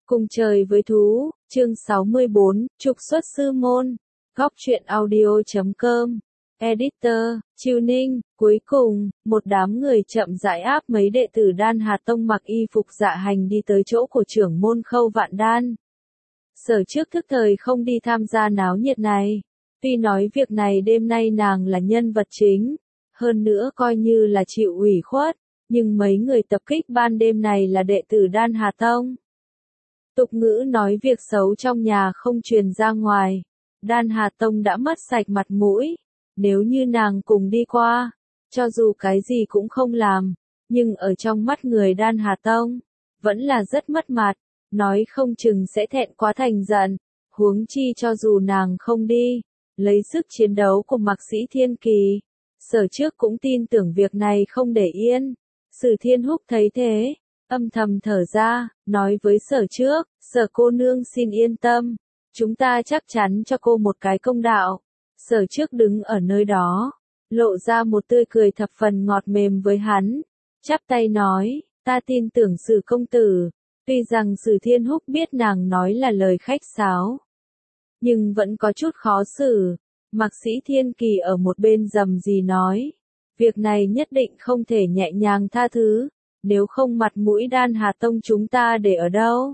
Cùng trời với thú, chương 64, trục xuất sư môn, góc truyện audio.com, editor, Chiêu Ninh, cuối cùng, một đám người chậm rãi áp mấy đệ tử Đan Hà Tông mặc y phục dạ hành đi tới chỗ của trưởng môn Khâu Vạn Đan. Sở trước thức thời không đi tham gia náo nhiệt này, tuy nói việc này đêm nay nàng là nhân vật chính, hơn nữa coi như là chịu ủy khuất, nhưng mấy người tập kích ban đêm này là đệ tử Đan Hà Tông. Tục ngữ nói việc xấu trong nhà không truyền ra ngoài, Đan Hà Tông đã mất sạch mặt mũi, nếu như nàng cùng đi qua, cho dù cái gì cũng không làm, nhưng ở trong mắt người Đan Hà Tông, vẫn là rất mất mặt, nói không chừng sẽ thẹn quá thành giận, huống chi cho dù nàng không đi, lấy sức chiến đấu của Mạc Sĩ Thiên Kỳ, Sở trước cũng tin tưởng việc này không để yên. Sử Thiên Húc thấy thế, âm thầm thở ra, nói với Sở trước, Sở cô nương xin yên tâm, chúng ta chắc chắn cho cô một cái công đạo. Sở trước đứng ở nơi đó, lộ ra một tươi cười thập phần ngọt mềm với hắn, chắp tay nói, ta tin tưởng Sử công tử, tuy rằng Sử Thiên Húc biết nàng nói là lời khách sáo, nhưng vẫn có chút khó xử. Mạc Sĩ Thiên Kỳ ở một bên rầm rì nói, việc này nhất định không thể nhẹ nhàng tha thứ, nếu không mặt mũi Đan Hà Tông chúng ta để ở đâu?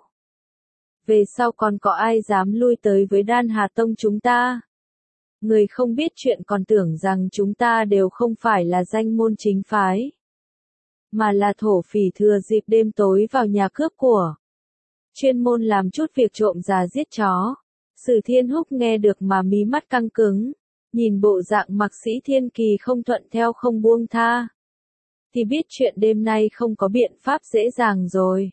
Về sau còn có ai dám lui tới với Đan Hà Tông chúng ta? Người không biết chuyện còn tưởng rằng chúng ta đều không phải là danh môn chính phái, mà là thổ phỉ thừa dịp đêm tối vào nhà cướp của, chuyên môn làm chút việc trộm gà giết chó. Sử Thiên Húc nghe được mà mí mắt căng cứng, nhìn bộ dạng Mạc Sĩ Thiên Kỳ không thuận theo không buông tha, thì biết chuyện đêm nay không có biện pháp dễ dàng rồi.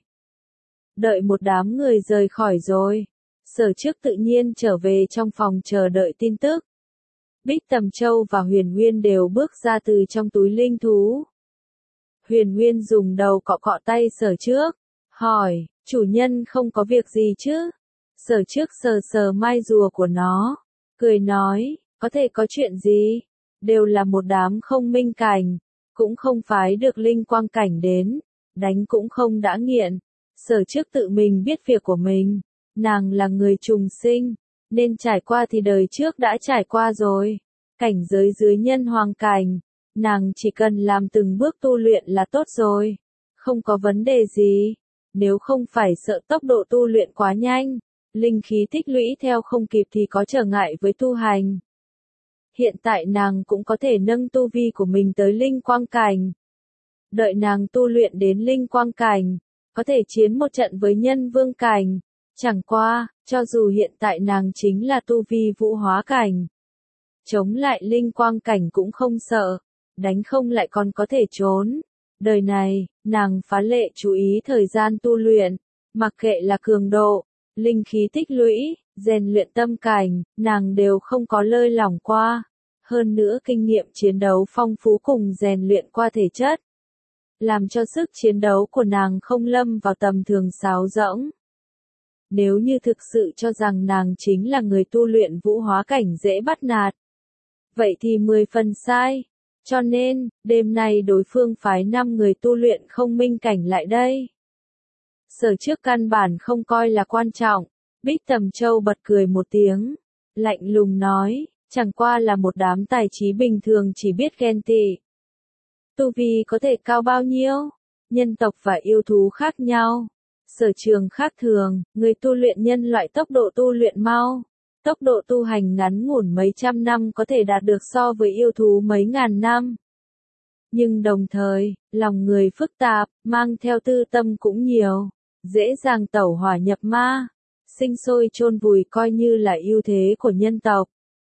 Đợi một đám người rời khỏi rồi, Sở trước tự nhiên trở về trong phòng chờ đợi tin tức. Bích Tầm Châu và Huyền Nguyên đều bước ra từ trong túi linh thú. Huyền Nguyên dùng đầu cọ cọ tay Sở trước, hỏi, chủ nhân không có việc gì chứ? Sở trước sờ sờ mai rùa của nó, cười nói, có thể có chuyện gì, đều là một đám không minh cảnh, cũng không phái được linh quang cảnh đến, đánh cũng không đã nghiện. Sở trước tự mình biết việc của mình, nàng là người trùng sinh, nên trải qua thì đời trước đã trải qua rồi, cảnh giới dưới nhân hoàng cảnh, nàng chỉ cần làm từng bước tu luyện là tốt rồi, không có vấn đề gì, nếu không phải sợ tốc độ tu luyện quá nhanh, linh khí tích lũy theo không kịp thì có trở ngại với tu hành. Hiện tại nàng cũng có thể nâng tu vi của mình tới linh quang cảnh. Đợi nàng tu luyện đến linh quang cảnh, có thể chiến một trận với nhân vương cảnh. Chẳng qua, cho dù hiện tại nàng chính là tu vi vũ hóa cảnh, chống lại linh quang cảnh cũng không sợ, đánh không lại còn có thể trốn. Đời này, nàng phá lệ chú ý thời gian tu luyện, mặc kệ là cường độ, linh khí tích lũy, rèn luyện tâm cảnh, nàng đều không có lơi lỏng qua. Hơn nữa kinh nghiệm chiến đấu phong phú cùng rèn luyện qua thể chất, làm cho sức chiến đấu của nàng không lâm vào tầm thường sáo rỗng. Nếu như thực sự cho rằng nàng chính là người tu luyện vũ hóa cảnh dễ bắt nạt, vậy thì 10 phần sai. Cho nên, đêm nay đối phương phái 5 người tu luyện không minh cảnh lại đây. Sở trước căn bản không coi là quan trọng, Bích Tầm Châu bật cười một tiếng, lạnh lùng nói, chẳng qua là một đám tài trí bình thường chỉ biết ghen tị. Tu vi có thể cao bao nhiêu? Nhân tộc và yêu thú khác nhau, sở trường khác thường, người tu luyện nhân loại tốc độ tu luyện mau, tốc độ tu hành ngắn ngủn mấy trăm năm có thể đạt được so với yêu thú mấy ngàn năm. Nhưng đồng thời, lòng người phức tạp, mang theo tư tâm cũng nhiều, dễ dàng tẩu hỏa nhập ma, sinh sôi chôn vùi coi như là ưu thế của nhân tộc.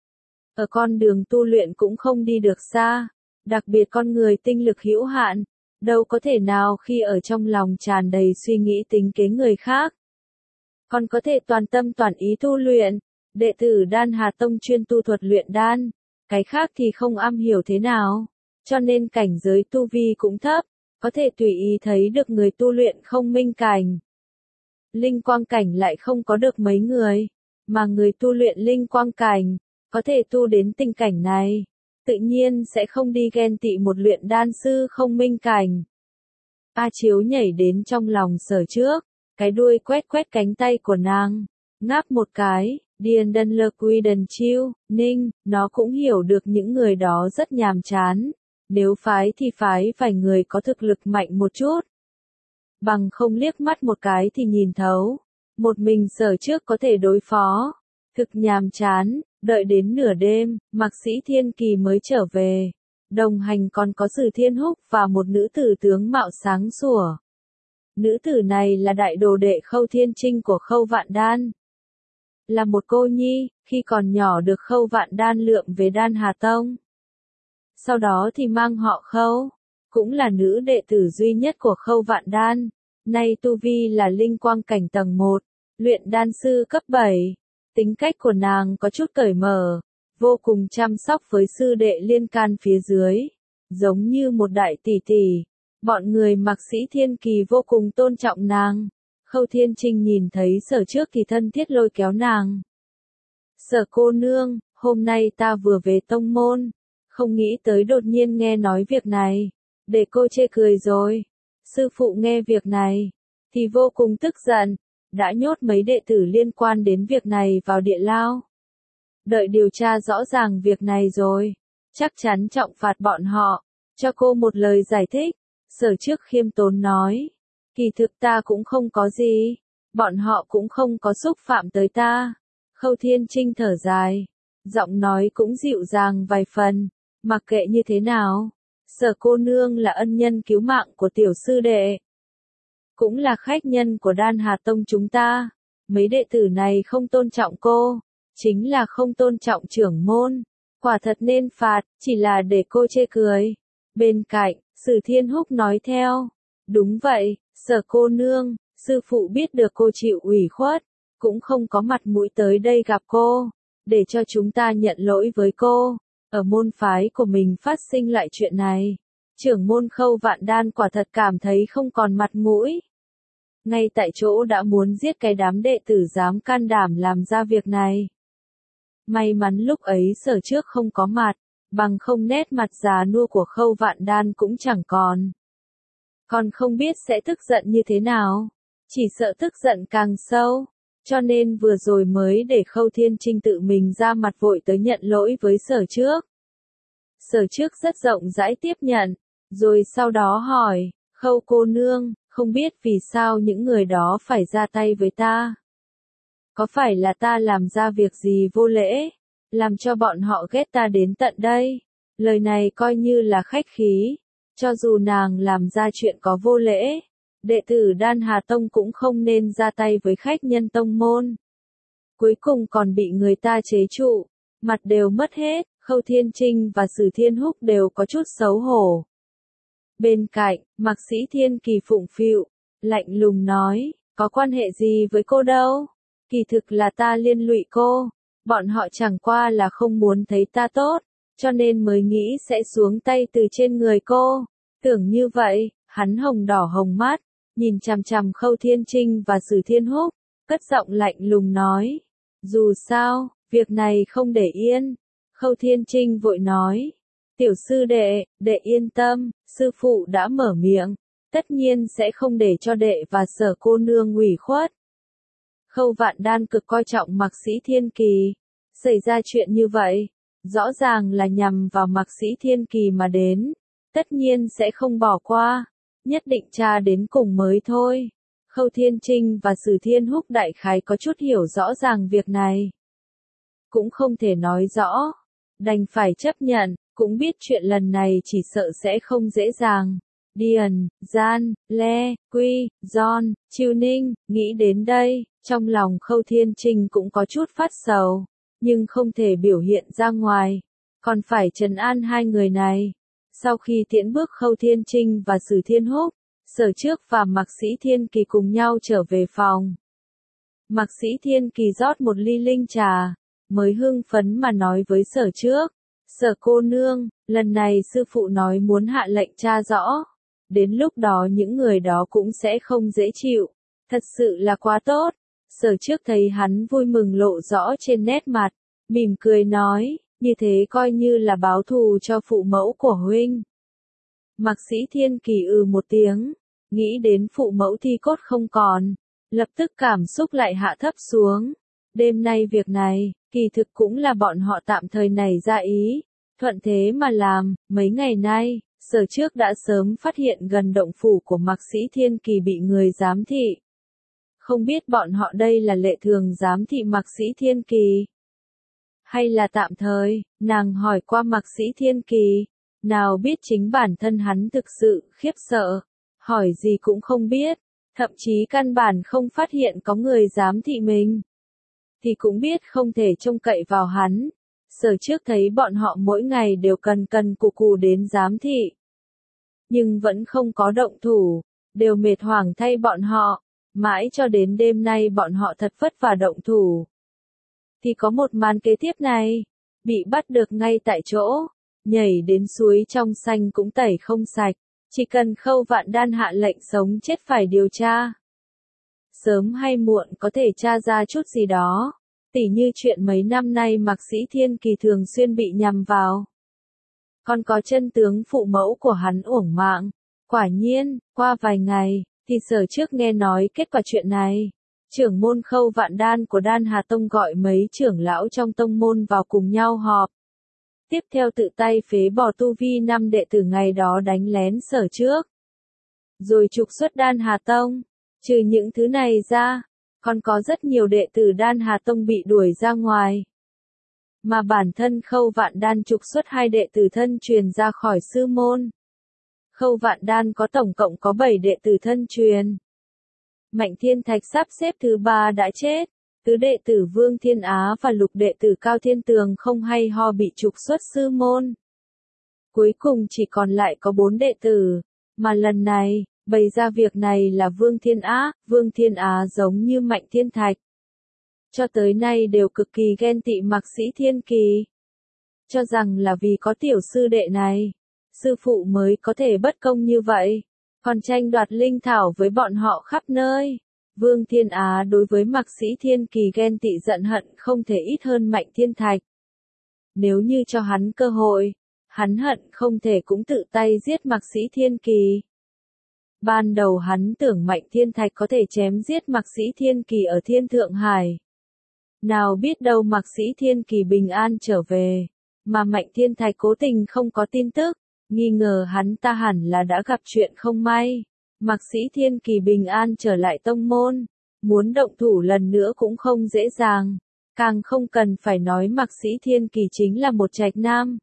Ở con đường tu luyện cũng không đi được xa, đặc biệt con người tinh lực hữu hạn, đâu có thể nào khi ở trong lòng tràn đầy suy nghĩ tính kế người khác. Còn có thể toàn tâm toàn ý tu luyện, đệ tử Đan Hà Tông chuyên tu thuật luyện đan, cái khác thì không am hiểu thế nào, cho nên cảnh giới tu vi cũng thấp, có thể tùy ý thấy được người tu luyện không minh cảnh. Linh quang cảnh lại không có được mấy người, mà người tu luyện linh quang cảnh, có thể tu đến tình cảnh này, tự nhiên sẽ không đi ghen tị một luyện đan sư không minh cảnh. A Chiếu nhảy đến trong lòng Sở trước, cái đuôi quét quét cánh tay của nàng, ngáp một cái, điền đần lơ quy đần chiêu, ninh, nó cũng hiểu được những người đó rất nhàm chán, nếu phái thì phái phải người có thực lực mạnh một chút. Bằng không liếc mắt một cái thì nhìn thấu, một mình Sở Trước có thể đối phó, thực nhàm chán, đợi đến nửa đêm, Mạc Sĩ Thiên Kỳ mới trở về, đồng hành còn có Sử Thiên Húc và một nữ tử tướng mạo sáng sủa. Nữ tử này là đại đồ đệ Khâu Thiên Trinh của Khâu Vạn Đan. Là một cô nhi, khi còn nhỏ được Khâu Vạn Đan lượm về Đan Hà Tông. Sau đó thì mang họ Khâu, cũng là nữ đệ tử duy nhất của Khâu Vạn Đan. Nay tu vi là linh quang cảnh tầng 1, luyện đan sư cấp 7. Tính cách của nàng có chút cởi mở, vô cùng chăm sóc với sư đệ liên can phía dưới, giống như một đại tỷ tỷ. Bọn người Mạc Sĩ Thiên Kỳ vô cùng tôn trọng nàng. Khâu Thiên Trinh nhìn thấy Sở Trước thì thân thiết lôi kéo nàng. Sở cô nương, hôm nay ta vừa về tông môn, không nghĩ tới đột nhiên nghe nói việc này, để cô chê cười rồi. Sư phụ nghe việc này, thì vô cùng tức giận, đã nhốt mấy đệ tử liên quan đến việc này vào địa lao. Đợi điều tra rõ ràng việc này rồi, chắc chắn trọng phạt bọn họ, cho cô một lời giải thích. Sở Trước khiêm tốn nói, kỳ thực ta cũng không có gì, bọn họ cũng không có xúc phạm tới ta. Khâu Thiên Trinh thở dài, giọng nói cũng dịu dàng vài phần, mặc kệ như thế nào, Sở cô nương là ân nhân cứu mạng của tiểu sư đệ, cũng là khách nhân của Đan Hà Tông chúng ta. Mấy đệ tử này không tôn trọng cô, chính là không tôn trọng trưởng môn, quả thật nên phạt, chỉ là để cô chê cười. Bên cạnh, Sử Thiên Húc nói theo, đúng vậy, Sở cô nương, sư phụ biết được cô chịu ủy khuất, cũng không có mặt mũi tới đây gặp cô, để cho chúng ta nhận lỗi với cô. Ở môn phái của mình phát sinh lại chuyện này, trưởng môn Khâu Vạn Đan quả thật cảm thấy không còn mặt mũi. Ngay tại chỗ đã muốn giết cái đám đệ tử dám can đảm làm ra việc này. May mắn lúc ấy Sở Trước không có mặt, bằng không nét mặt già nua của Khâu Vạn Đan cũng chẳng còn. Còn không biết sẽ tức giận như thế nào, chỉ sợ tức giận càng sâu, cho nên vừa rồi mới để Khâu Thiên Trinh tự mình ra mặt vội tới nhận lỗi với Sở Trước. Sở Trước rất rộng rãi tiếp nhận, rồi sau đó hỏi, Khâu cô nương, không biết vì sao những người đó phải ra tay với ta? Có phải là ta làm ra việc gì vô lễ, làm cho bọn họ ghét ta đến tận đây? Lời này coi như là khách khí, cho dù nàng làm ra chuyện có vô lễ, đệ tử Đan Hà Tông cũng không nên ra tay với khách nhân tông môn. Cuối cùng còn bị người ta chế trụ, mặt đều mất hết, Khâu Thiên Trinh và Sử Thiên Húc đều có chút xấu hổ. Bên cạnh, Mạc Sĩ Thiên Kỳ phụng phịu, lạnh lùng nói, có quan hệ gì với cô đâu, kỳ thực là ta liên lụy cô, bọn họ chẳng qua là không muốn thấy ta tốt, cho nên mới nghĩ sẽ xuống tay từ trên người cô. Tưởng như vậy, hắn hồng đỏ hồng mắt, nhìn chằm chằm Khâu Thiên Trinh và Sử Thiên Húc, cất giọng lạnh lùng nói, dù sao, việc này không để yên. Khâu Thiên Trinh vội nói, tiểu sư đệ, đệ yên tâm, sư phụ đã mở miệng, tất nhiên sẽ không để cho đệ và Sở cô nương ủy khuất. Khâu Vạn Đan cực coi trọng Mạc Sĩ Thiên Kỳ, xảy ra chuyện như vậy, rõ ràng là nhằm vào Mạc Sĩ Thiên Kỳ mà đến, tất nhiên sẽ không bỏ qua, nhất định tra đến cùng mới thôi. Khâu Thiên Trinh và Sử Thiên Húc đại khái có chút hiểu rõ ràng việc này, cũng không thể nói rõ, đành phải chấp nhận, cũng biết chuyện lần này chỉ sợ sẽ không dễ dàng. Điền, Gian, Le, Quy, John, Chiêu Ninh, nghĩ đến đây, trong lòng Khâu Thiên Trinh cũng có chút phát sầu, nhưng không thể biểu hiện ra ngoài, còn phải trấn an hai người này. Sau khi tiễn bước Khâu Thiên Trinh và Sử Thiên Húc, Sở Trước và Mạc Sĩ Thiên Kỳ cùng nhau trở về phòng. Mạc Sĩ Thiên Kỳ rót một ly linh trà, mới hưng phấn mà nói với Sở Trước, Sở cô nương, lần này sư phụ nói muốn hạ lệnh tra rõ, đến lúc đó những người đó cũng sẽ không dễ chịu, thật sự là quá tốt. Sở Trước thấy hắn vui mừng lộ rõ trên nét mặt, mỉm cười nói, như thế coi như là báo thù cho phụ mẫu của huynh. Mạc Sĩ Thiên Kỳ một tiếng, nghĩ đến phụ mẫu thi cốt không còn, lập tức cảm xúc lại hạ thấp xuống. Đêm nay việc này, kỳ thực cũng là bọn họ tạm thời nảy ra ý, thuận thế mà làm. Mấy ngày nay, Sở Trước đã sớm phát hiện gần động phủ của Mạc Sĩ Thiên Kỳ bị người giám thị. Không biết bọn họ đây là lệ thường giám thị Mạc Sĩ Thiên Kỳ, hay là tạm thời. Nàng hỏi qua Mạc Sĩ Thiên Kỳ, nào biết chính bản thân hắn thực sự khiếp sợ, hỏi gì cũng không biết, thậm chí căn bản không phát hiện có người giám thị mình. Thì cũng biết không thể trông cậy vào hắn. Sở Trước thấy bọn họ mỗi ngày đều cần cù đến giám thị, nhưng vẫn không có động thủ, đều mệt hoảng thay bọn họ. Mãi cho đến đêm nay bọn họ thật vất vả động thủ, thì có một màn kế tiếp này, bị bắt được ngay tại chỗ, nhảy đến suối trong xanh cũng tẩy không sạch, chỉ cần Khâu Vạn Đan hạ lệnh sống chết phải điều tra. Sớm hay muộn có thể tra ra chút gì đó, tỉ như chuyện mấy năm nay Mạc Sĩ Thiên Kỳ thường xuyên bị nhằm vào. Còn có chân tướng phụ mẫu của hắn uổng mạng. Quả nhiên, qua vài ngày, thì Sở Trước nghe nói kết quả chuyện này. Trưởng môn Khâu Vạn Đan của Đan Hà Tông gọi mấy trưởng lão trong tông môn vào cùng nhau họp. Tiếp theo tự tay phế bỏ tu vi 5 đệ tử ngày đó đánh lén Sở Trước, rồi trục xuất Đan Hà Tông. Trừ những thứ này ra, còn có rất nhiều đệ tử Đan Hà Tông bị đuổi ra ngoài. Mà bản thân Khâu Vạn Đan trục xuất 2 đệ tử thân truyền ra khỏi sư môn. Khâu Vạn Đan có tổng cộng có 7 đệ tử thân truyền. Mạnh Thiên Thạch sắp xếp thứ 3 đã chết, tứ đệ tử Vương Thiên Á và lục đệ tử Cao Thiên Tường không hay ho bị trục xuất sư môn. Cuối cùng chỉ còn lại có 4 đệ tử, mà lần này, bày ra việc này là Vương Thiên Á giống như Mạnh Thiên Thạch. Cho tới nay đều cực kỳ ghen tị Mạc Sĩ Thiên Kỳ. Cho rằng là vì có tiểu sư đệ này, sư phụ mới có thể bất công như vậy, còn tranh đoạt linh thảo với bọn họ khắp nơi. Vương Thiên Á đối với Mạc Sĩ Thiên Kỳ ghen tị giận hận không thể ít hơn Mạnh Thiên Thạch. Nếu như cho hắn cơ hội, hắn hận không thể cũng tự tay giết Mạc Sĩ Thiên Kỳ. Ban đầu hắn tưởng Mạnh Thiên Thạch có thể chém giết Mạc Sĩ Thiên Kỳ ở Thiên Thượng Hải. Nào biết đâu Mạc Sĩ Thiên Kỳ bình an trở về, mà Mạnh Thiên Thạch cố tình không có tin tức, nghi ngờ hắn ta hẳn là đã gặp chuyện không may. Mạc Sĩ Thiên Kỳ bình an trở lại tông môn, muốn động thủ lần nữa cũng không dễ dàng, càng không cần phải nói Mạc Sĩ Thiên Kỳ chính là một trạch nam.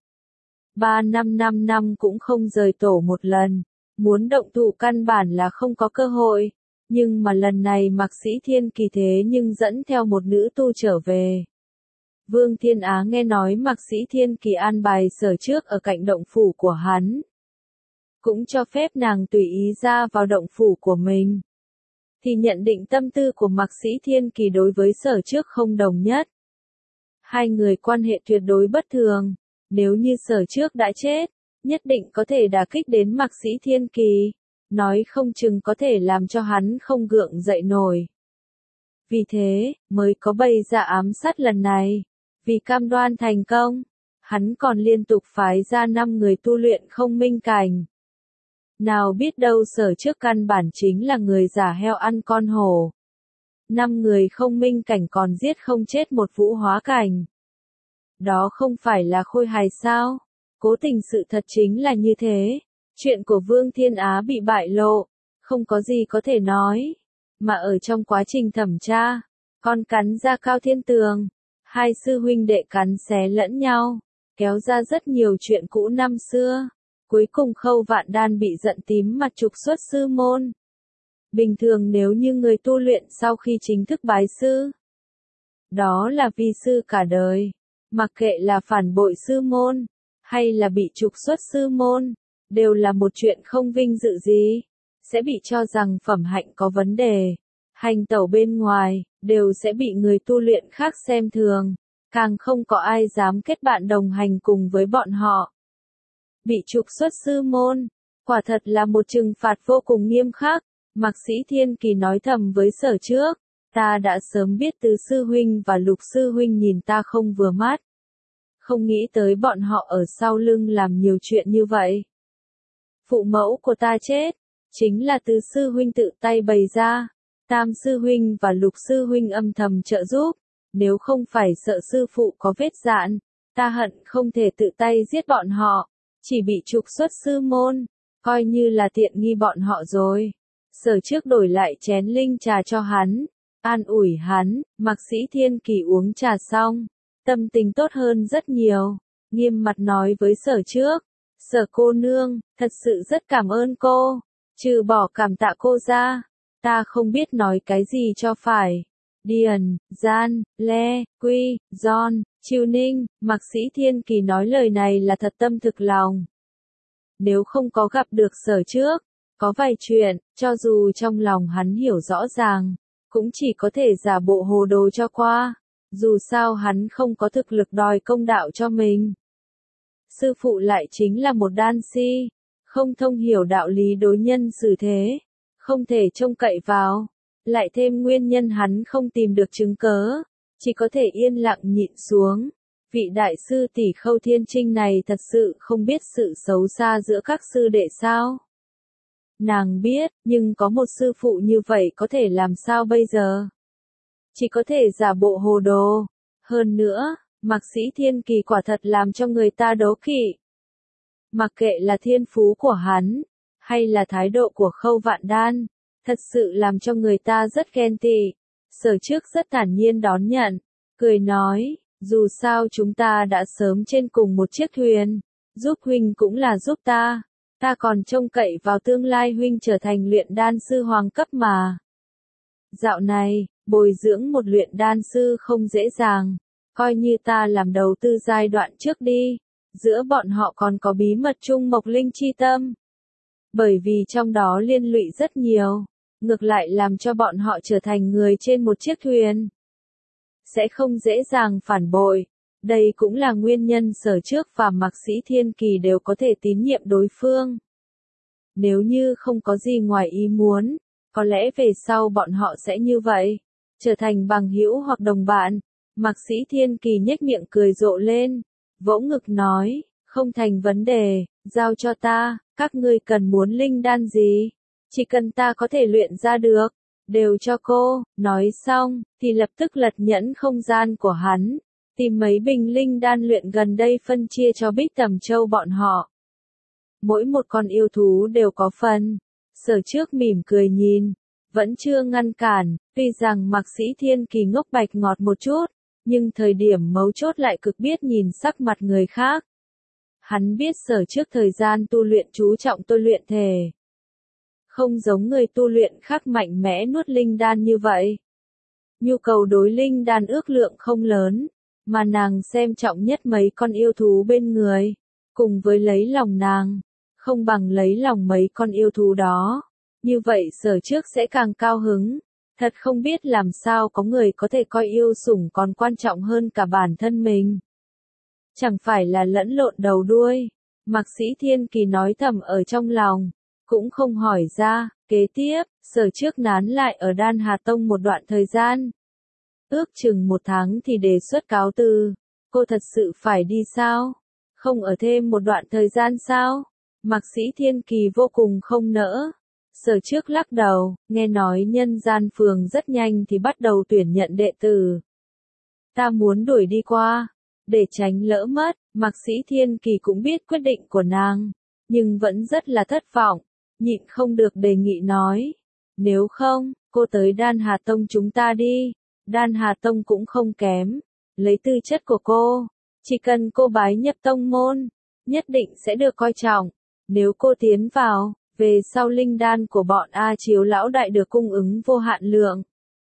5 năm cũng không rời tổ một lần, muốn động thủ căn bản là không có cơ hội. Nhưng mà lần này Mạc Sĩ Thiên Kỳ thế nhưng dẫn theo một nữ tu trở về. Vương Thiên Á nghe nói Mạc Sĩ Thiên Kỳ an bài Sở Trước ở cạnh động phủ của hắn, cũng cho phép nàng tùy ý ra vào động phủ của mình. Thì nhận định tâm tư của Mạc Sĩ Thiên Kỳ đối với Sở Trước không đồng nhất. Hai người quan hệ tuyệt đối bất thường, nếu như Sở Trước đã chết, nhất định có thể đả kích đến Mạc Sĩ Thiên Kỳ, nói không chừng có thể làm cho hắn không gượng dậy nổi. Vì thế, mới có bày ra ám sát lần này. Vì cam đoan thành công, hắn còn liên tục phái ra 5 người tu luyện không minh cảnh. Nào biết đâu Sở Trước căn bản chính là người giả heo ăn con hổ. 5 người không minh cảnh còn giết không chết một vũ hóa cảnh. Đó không phải là khôi hài sao? Cố tình sự thật chính là như thế. Chuyện của Vương Thiên Á bị bại lộ, không có gì có thể nói. Mà ở trong quá trình thẩm tra, con cắn ra Cao Thiên Tường, hai sư huynh đệ cắn xé lẫn nhau, kéo ra rất nhiều chuyện cũ năm xưa. Cuối cùng Khâu Vạn Đan bị giận tím mặt trục xuất sư môn. Bình thường nếu như người tu luyện sau khi chính thức bái sư, đó là vi sư cả đời. Mặc kệ là phản bội sư môn, hay là bị trục xuất sư môn, đều là một chuyện không vinh dự gì, sẽ bị cho rằng phẩm hạnh có vấn đề. Hành tẩu bên ngoài, đều sẽ bị người tu luyện khác xem thường, càng không có ai dám kết bạn đồng hành cùng với bọn họ. Bị trục xuất sư môn, quả thật là một trừng phạt vô cùng nghiêm khắc. Mạc Sĩ Thiên Kỳ nói thầm với Sở Trước, ta đã sớm biết Tứ sư huynh và Lục sư huynh nhìn ta không vừa mắt. Không nghĩ tới bọn họ ở sau lưng làm nhiều chuyện như vậy. Phụ mẫu của ta chết, chính là Tứ sư huynh tự tay bày ra. Tam sư huynh và Lục sư huynh âm thầm trợ giúp, nếu không phải sợ sư phụ có vết dạn, ta hận không thể tự tay giết bọn họ, chỉ bị trục xuất sư môn, coi như là tiện nghi bọn họ rồi. Sở trước đổi lại chén linh trà cho hắn, an ủi hắn. Mạc Sĩ Thiên Kỳ uống trà xong, tâm tình tốt hơn rất nhiều, nghiêm mặt nói với Sở trước, Sở cô nương, thật sự rất cảm ơn cô, trừ bỏ cảm tạ cô ra, ta không biết nói cái gì cho phải. Điền, Gian, Le, Quy, John, Chiêu Ninh, Mạc Sĩ Thiên Kỳ nói lời này là thật tâm thực lòng. Nếu không có gặp được Sở trước, có vài chuyện, cho dù trong lòng hắn hiểu rõ ràng, cũng chỉ có thể giả bộ hồ đồ cho qua, dù sao hắn không có thực lực đòi công đạo cho mình. Sư phụ lại chính là một đan si, không thông hiểu đạo lý đối nhân xử thế, không thể trông cậy vào, lại thêm nguyên nhân hắn không tìm được chứng cớ, chỉ có thể yên lặng nhịn xuống. Vị đại sư tỷ Khâu Thiên Trinh này thật sự không biết sự xấu xa giữa các sư đệ sao? Nàng biết, nhưng có một sư phụ như vậy có thể làm sao bây giờ? Chỉ có thể giả bộ hồ đồ. Hơn nữa, Mạc Sĩ Thiên Kỳ quả thật làm cho người ta đố kỵ. Mặc kệ là thiên phú của hắn, hay là thái độ của Khâu Vạn Đan, thật sự làm cho người ta rất ghen tị. Sở trước rất thản nhiên đón nhận, cười nói, dù sao chúng ta đã sớm trên cùng một chiếc thuyền, giúp huynh cũng là giúp ta còn trông cậy vào tương lai huynh trở thành luyện đan sư hoàng cấp mà. Dạo này, bồi dưỡng một luyện đan sư không dễ dàng, coi như ta làm đầu tư giai đoạn trước đi, giữa bọn họ còn có bí mật chung Mộc Linh chi tâm. Bởi vì trong đó liên lụy rất nhiều, ngược lại làm cho bọn họ trở thành người trên một chiếc thuyền. Sẽ không dễ dàng phản bội. Đây cũng là nguyên nhân Sở trước và Mạc Sĩ Thiên Kỳ đều có thể tín nhiệm đối phương. Nếu như không có gì ngoài ý muốn, có lẽ về sau bọn họ sẽ như vậy, trở thành bằng hữu hoặc đồng bạn. Mạc Sĩ Thiên Kỳ nhếch miệng cười rộ lên, vỗ ngực nói, không thành vấn đề, giao cho ta, các ngươi cần muốn linh đan gì, chỉ cần ta có thể luyện ra được, đều cho cô. Nói xong, thì lập tức lật nhẫn không gian của hắn, tìm mấy bình linh đan luyện gần đây phân chia cho Bích Tầm Châu bọn họ. Mỗi một con yêu thú đều có phần. Sở trước mỉm cười nhìn, vẫn chưa ngăn cản, tuy rằng Mạc Sĩ Thiên Kỳ ngốc bạch ngọt một chút, nhưng thời điểm mấu chốt lại cực biết nhìn sắc mặt người khác. Hắn biết Sở trước thời gian tu luyện chú trọng tôi luyện thể. Không giống người tu luyện khác mạnh mẽ nuốt linh đan như vậy. Nhu cầu đối linh đan ước lượng không lớn, mà nàng xem trọng nhất mấy con yêu thú bên người, cùng với lấy lòng nàng, không bằng lấy lòng mấy con yêu thú đó. Như vậy Sở trước sẽ càng cao hứng. Thật không biết làm sao có người có thể coi yêu sủng còn quan trọng hơn cả bản thân mình. Chẳng phải là lẫn lộn đầu đuôi. Mạc Sĩ Thiên Kỳ nói thầm ở trong lòng, cũng không hỏi ra. Kế tiếp, Sở trước nán lại ở Đan Hà Tông một đoạn thời gian. Ước chừng 1 tháng thì đề xuất cáo từ. Cô thật sự phải đi sao? Không ở thêm một đoạn thời gian sao? Mạc Sĩ Thiên Kỳ vô cùng không nỡ. Sở trước lắc đầu, nghe nói nhân gian phường rất nhanh thì bắt đầu tuyển nhận đệ tử. Ta muốn đuổi đi qua, để tránh lỡ mất. Mạc Sĩ Thiên Kỳ cũng biết quyết định của nàng, nhưng vẫn rất là thất vọng, nhịn không được đề nghị nói. Nếu không, cô tới Đan Hà Tông chúng ta đi, Đan Hà Tông cũng không kém, lấy tư chất của cô, chỉ cần cô bái nhập tông môn, nhất định sẽ được coi trọng. Nếu cô tiến vào, về sau linh đan của bọn A Chiếu lão đại được cung ứng vô hạn lượng.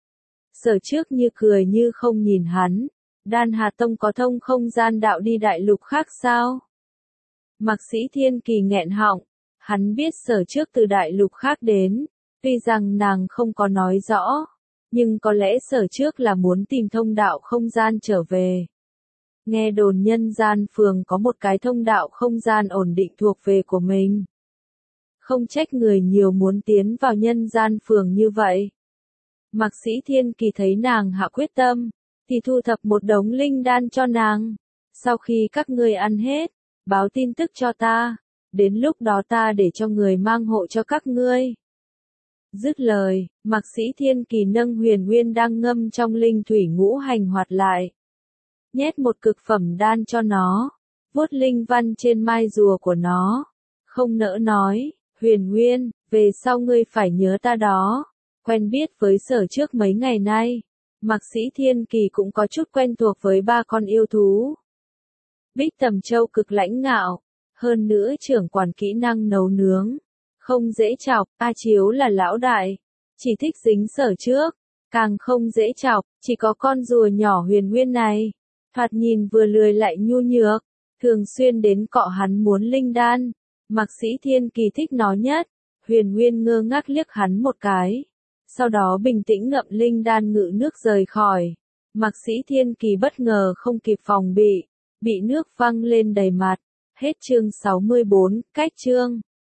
Sở trước như cười như không nhìn hắn, Đan Hà Tông có thông không gian đạo đi đại lục khác sao? Mạc Sĩ Thiên Kỳ nghẹn họng, hắn biết Sở trước từ đại lục khác đến, tuy rằng nàng không có nói rõ, nhưng có lẽ Sở trước là muốn tìm thông đạo không gian trở về. Nghe đồn nhân gian phường có một cái thông đạo không gian ổn định thuộc về của mình. Không trách người nhiều muốn tiến vào nhân gian phường như vậy. Mạc Sĩ Thiên Kỳ thấy nàng hạ quyết tâm, thì thu thập một đống linh đan cho nàng. Sau khi các ngươi ăn hết, báo tin tức cho ta, đến lúc đó ta để cho người mang hộ cho các ngươi. Dứt lời, Mạc Sĩ Thiên Kỳ nâng huyền nguyên đang ngâm trong linh thủy ngũ hành hoạt lại. Nhét một cực phẩm đan cho nó, vuốt linh văn trên mai rùa của nó. Không nỡ nói, huyền nguyên, về sau ngươi phải nhớ ta đó. Quen biết với Sở trước mấy ngày nay, Mạc Sĩ Thiên Kỳ cũng có chút quen thuộc với ba con yêu thú. Bích Tầm Châu cực lãnh ngạo, hơn nữa trưởng quản kỹ năng nấu nướng. Không dễ chọc, A Chiếu là lão đại, chỉ thích dính Sở trước, càng không dễ chọc, chỉ có con rùa nhỏ huyền nguyên này. Thoạt nhìn vừa lười lại nhu nhược, thường xuyên đến cọ hắn muốn linh đan. Mạc Sĩ Thiên Kỳ thích nó nhất. Huyền nguyên ngơ ngác liếc hắn một cái, sau đó bình tĩnh ngậm linh đan ngự nước rời khỏi. Mạc Sĩ Thiên Kỳ bất ngờ không kịp phòng bị nước văng lên đầy mặt. Hết chương 64, cách chương.